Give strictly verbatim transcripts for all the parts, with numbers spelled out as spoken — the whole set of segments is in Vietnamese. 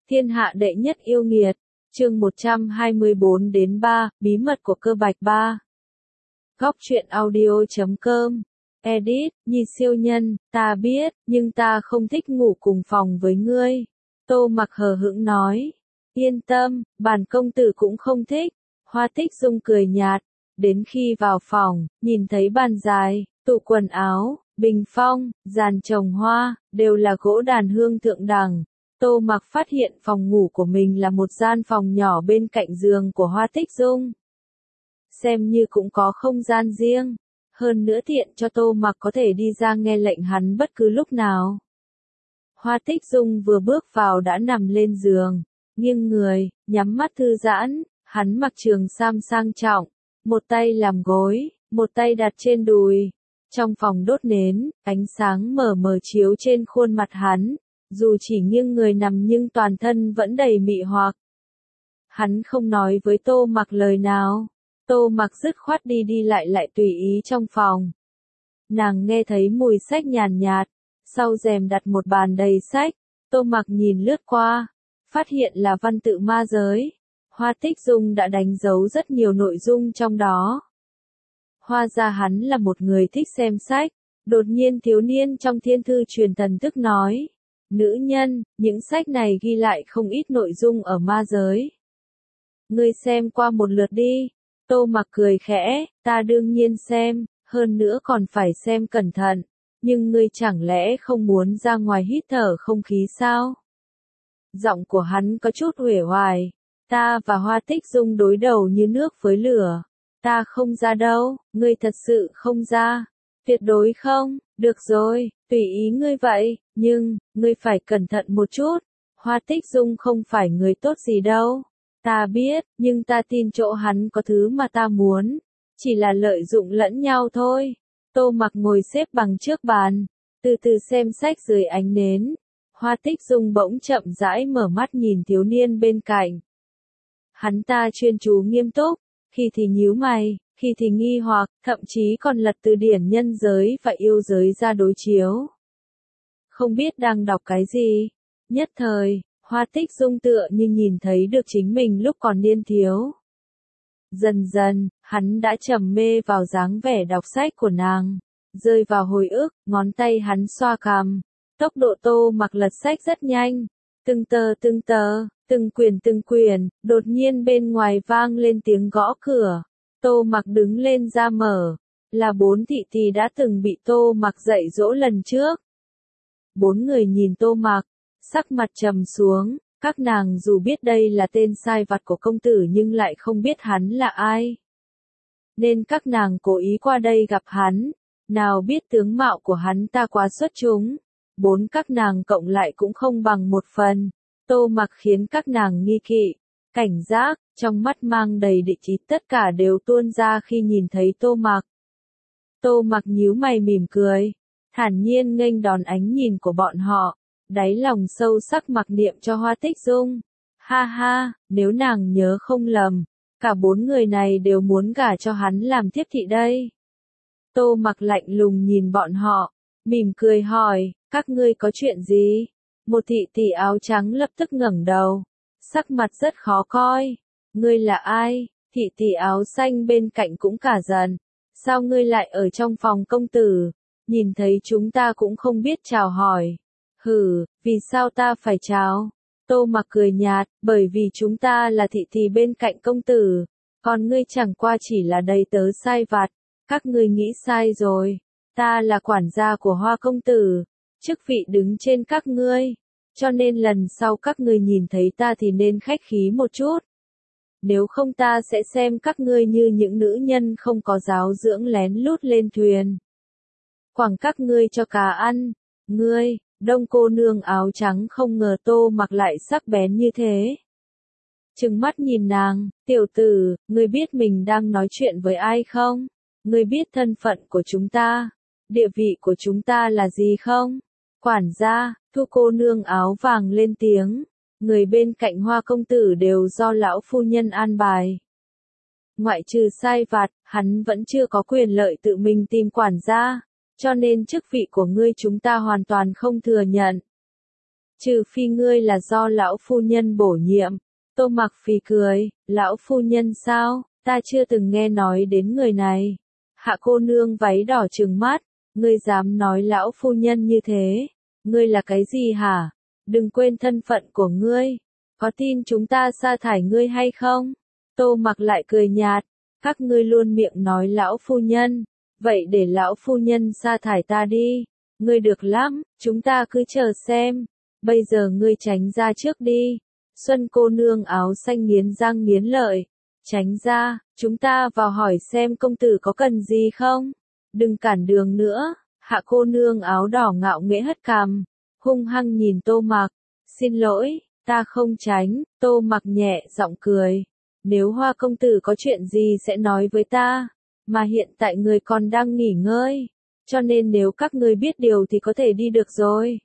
Thiên hạ đệ nhất yêu nghiệt, chương một trăm hai mươi bốn đến ba, bí mật của cơ bạch ba. Góc truyện audio chấm com, edit, Nhi siêu nhân, ta biết, nhưng ta không thích ngủ cùng phòng với ngươi. Tô Mặc hờ hững nói, yên tâm, bản công tử cũng không thích. Hoa Tích Dung cười nhạt, đến khi vào phòng, nhìn thấy bàn dài, tủ quần áo, bình phong, giàn trồng hoa, đều là gỗ đàn hương thượng đẳng. Tô Mặc phát hiện phòng ngủ của mình là một gian phòng nhỏ bên cạnh giường của Hoa Tích Dung. Xem như cũng có không gian riêng, hơn nữa tiện cho Tô Mặc có thể đi ra nghe lệnh hắn bất cứ lúc nào. Hoa Tích Dung vừa bước vào đã nằm lên giường, nghiêng người, nhắm mắt thư giãn, hắn mặc trường sam sang trọng, một tay làm gối, một tay đặt trên đùi. Trong phòng đốt nến, ánh sáng mờ mờ chiếu trên khuôn mặt hắn. Dù chỉ nghiêng người nằm nhưng toàn thân vẫn đầy mị hoặc. Hắn không nói với Tô Mặc lời nào. Tô Mặc dứt khoát đi đi lại lại tùy ý trong phòng. Nàng nghe thấy mùi sách nhàn nhạt, sau rèm đặt một bàn đầy sách. Tô Mặc nhìn lướt qua, phát hiện là văn tự ma giới. Hoa Tích Dung đã đánh dấu rất nhiều nội dung trong đó. Hóa ra hắn là một người thích xem sách. Đột nhiên thiếu niên trong thiên thư truyền thần tức nói. Nữ nhân, những sách này ghi lại không ít nội dung ở ma giới. Ngươi xem qua một lượt đi. Tô Mặc cười khẽ, ta đương nhiên xem, hơn nữa còn phải xem cẩn thận. Nhưng ngươi chẳng lẽ không muốn ra ngoài hít thở không khí sao? Giọng của hắn có chút uể oải. Ta và Hoa Tích Dung đối đầu như nước với lửa. Ta không ra đâu, ngươi thật sự không ra. Tuyệt đối không, được rồi, tùy ý ngươi vậy, nhưng, ngươi phải cẩn thận một chút. Hoa Tích Dung không phải người tốt gì đâu. Ta biết, nhưng ta tin chỗ hắn có thứ mà ta muốn. Chỉ là lợi dụng lẫn nhau thôi. Tô Mặc ngồi xếp bằng trước bàn, từ từ xem sách dưới ánh nến. Hoa Tích Dung bỗng chậm rãi mở mắt nhìn thiếu niên bên cạnh. Hắn ta chuyên chú nghiêm túc, khi thì nhíu mày, khi thì nghi hoặc, thậm chí còn lật từ điển nhân giới và yêu giới ra đối chiếu. Không biết đang đọc cái gì. Nhất thời, Hoa Tích Dung tựa như nhìn thấy được chính mình lúc còn niên thiếu. Dần dần, hắn đã trầm mê vào dáng vẻ đọc sách của nàng, rơi vào hồi ức, ngón tay hắn xoa cằm. Tốc độ Tô Mặc lật sách rất nhanh, từng tờ từng tờ, từng quyển từng quyển, đột nhiên bên ngoài vang lên tiếng gõ cửa. Tô Mặc đứng lên ra mở, là bốn thị tỳ đã từng bị Tô Mặc dạy dỗ lần trước. Bốn người nhìn Tô Mặc, sắc mặt trầm xuống, các nàng dù biết đây là tên sai vặt của công tử nhưng lại không biết hắn là ai. Nên các nàng cố ý qua đây gặp hắn, nào biết tướng mạo của hắn ta quá xuất chúng. Bốn các nàng cộng lại cũng không bằng một phần. Tô Mặc khiến các nàng nghi kỵ, cảnh giác, trong mắt mang đầy địch ý, tất cả đều tuôn ra khi nhìn thấy Tô Mặc. Tô Mặc nhíu mày mỉm cười, thản nhiên nghênh đón ánh nhìn của bọn họ, đáy lòng sâu sắc mặc niệm cho Hoa Tích Dung. Ha ha, nếu nàng nhớ không lầm, cả bốn người này đều muốn gả cho hắn làm thiếp thị đây. Tô Mặc lạnh lùng nhìn bọn họ, mỉm cười hỏi, các ngươi có chuyện gì? Một thị tỷ áo trắng lập tức ngẩng đầu, sắc mặt rất khó coi. Ngươi là ai? Thị tỷ áo xanh bên cạnh cũng cả giận. Sao ngươi lại ở trong phòng công tử? Nhìn thấy chúng ta cũng không biết chào hỏi. Hừ, vì sao ta phải chào? Tô Mặc cười nhạt, bởi vì chúng ta là thị tỷ bên cạnh công tử, còn ngươi chẳng qua chỉ là đầy tớ sai vặt. Các ngươi nghĩ sai rồi, ta là quản gia của Hoa công tử, chức vị đứng trên các ngươi, cho nên lần sau các ngươi nhìn thấy ta thì nên khách khí một chút. Nếu không ta sẽ xem các ngươi như những nữ nhân không có giáo dưỡng lén lút lên thuyền. Quẳng các ngươi cho cá ăn. Ngươi, Đông cô nương áo trắng không ngờ Tô Mặc lại sắc bén như thế. Trừng mắt nhìn nàng, tiểu tử, ngươi biết mình đang nói chuyện với ai không? Ngươi biết thân phận của chúng ta, địa vị của chúng ta là gì không? Quản gia, Thu cô nương áo vàng lên tiếng, người bên cạnh Hoa công tử đều do lão phu nhân an bài. Ngoại trừ sai vặt, hắn vẫn chưa có quyền lợi tự mình tìm quản gia, cho nên chức vị của ngươi chúng ta hoàn toàn không thừa nhận. Trừ phi ngươi là do lão phu nhân bổ nhiệm. Tô Mặc phì cười, lão phu nhân sao, ta chưa từng nghe nói đến người này. Hạ cô nương váy đỏ trừng mắt, ngươi dám nói lão phu nhân như thế, ngươi là cái gì hả? Đừng quên thân phận của ngươi, có tin chúng ta sa thải ngươi hay không? Tô Mặc lại cười nhạt, các ngươi luôn miệng nói lão phu nhân, vậy để lão phu nhân sa thải ta đi, ngươi được lắm, chúng ta cứ chờ xem, bây giờ ngươi tránh ra trước đi. Xuân cô nương áo xanh nghiến răng nghiến lợi, tránh ra, chúng ta vào hỏi xem công tử có cần gì không? Đừng cản đường nữa. Hạ cô nương áo đỏ ngạo nghễ hất cằm, hung hăng nhìn Tô Mặc, xin lỗi, ta không tránh. Tô Mặc nhẹ giọng cười, nếu Hoa công tử có chuyện gì sẽ nói với ta, mà hiện tại người còn đang nghỉ ngơi, cho nên nếu các ngươi biết điều thì có thể đi được rồi.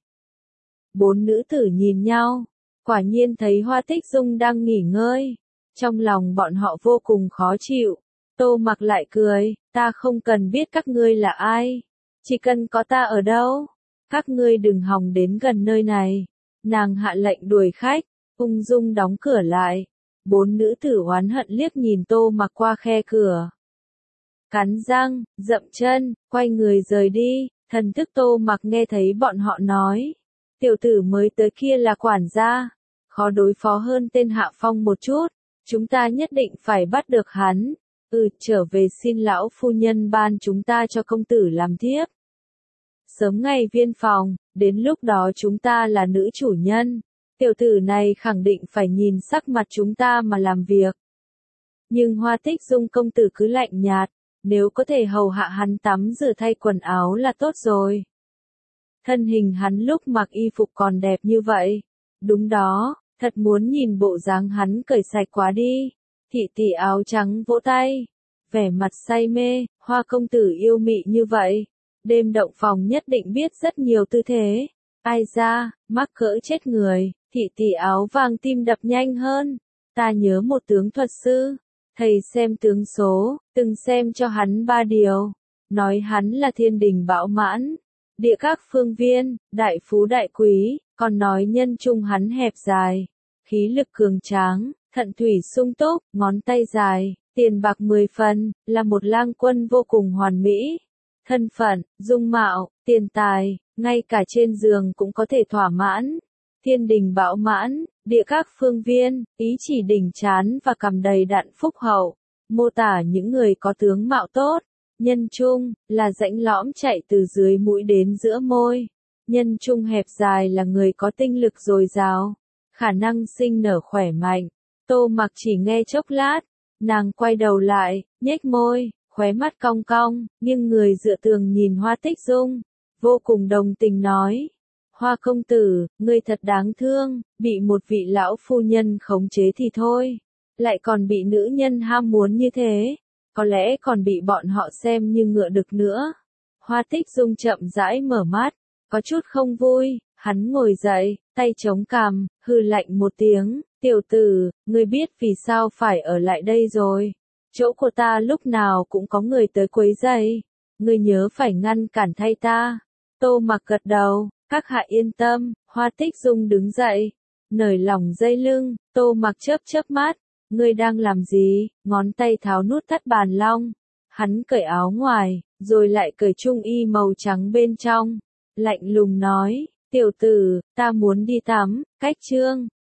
Bốn nữ tử nhìn nhau, quả nhiên thấy Hoa Tích Dung đang nghỉ ngơi, trong lòng bọn họ vô cùng khó chịu. Tô Mặc lại cười, ta không cần biết các ngươi là ai, chỉ cần có ta ở đâu, các ngươi đừng hòng đến gần nơi này. Nàng hạ lệnh đuổi khách, ung dung đóng cửa lại. Bốn nữ tử oán hận liếc nhìn Tô Mặc qua khe cửa, cắn răng, dậm chân, quay người rời đi. Thần thức Tô Mặc nghe thấy bọn họ nói, tiểu tử mới tới kia là quản gia, khó đối phó hơn tên Hạ Phong một chút, chúng ta nhất định phải bắt được hắn. Ừ, trở về xin lão phu nhân ban chúng ta cho công tử làm thiếp. Sớm ngày viên phòng, đến lúc đó chúng ta là nữ chủ nhân, tiểu tử này khẳng định phải nhìn sắc mặt chúng ta mà làm việc. Nhưng Hoa Tích Dung công tử cứ lạnh nhạt, nếu có thể hầu hạ hắn tắm rửa thay quần áo là tốt rồi. Thân hình hắn lúc mặc y phục còn đẹp như vậy. Đúng đó, thật muốn nhìn bộ dáng hắn cởi sạch quá đi. Thị tỷ áo trắng vỗ tay, vẻ mặt say mê, Hoa công tử yêu mị như vậy, đêm động phòng nhất định biết rất nhiều tư thế. Ai ra, mắc cỡ chết người. Thị tỷ áo vàng tim đập nhanh hơn. Ta nhớ một tướng thuật sư, thầy xem tướng số, từng xem cho hắn ba điều, nói hắn là thiên đình bão mãn, địa các phương viên, đại phú đại quý, còn nói nhân trung hắn hẹp dài, khí lực cường tráng, thận thủy sung túc, ngón tay dài, tiền bạc mười phần, là một lang quân vô cùng hoàn mỹ. Thân phận, dung mạo, tiền tài, ngay cả trên giường cũng có thể thỏa mãn. Thiên đình bão mãn, địa các phương viên, ý chỉ đỉnh chán và cằm đầy đặn phúc hậu, mô tả những người có tướng mạo tốt. Nhân trung, là rãnh lõm chạy từ dưới mũi đến giữa môi. Nhân trung hẹp dài là người có tinh lực dồi dào, khả năng sinh nở khỏe mạnh. Tô Mặc chỉ nghe chốc lát, nàng quay đầu lại, nhếch môi, khóe mắt cong cong, nghiêng người dựa tường nhìn Hoa Tích Dung, vô cùng đồng tình nói. Hoa công tử, ngươi thật đáng thương, bị một vị lão phu nhân khống chế thì thôi, lại còn bị nữ nhân ham muốn như thế, có lẽ còn bị bọn họ xem như ngựa đực nữa. Hoa Tích Dung chậm rãi mở mắt, có chút không vui, hắn ngồi dậy, tay chống cằm, hừ lạnh một tiếng, tiểu tử, ngươi biết vì sao phải ở lại đây rồi, chỗ của ta lúc nào cũng có người tới quấy rầy, ngươi nhớ phải ngăn cản thay ta. Tô Mặc gật đầu, các hạ yên tâm. Hoa Tích Dung đứng dậy, nởi lỏng dây lưng. Tô Mặc chớp chớp mắt, ngươi đang làm gì? Ngón tay tháo nút thắt bàn long, hắn cởi áo ngoài, rồi lại cởi trung y màu trắng bên trong, lạnh lùng nói, tiểu tử, ta muốn đi tắm. Cách chương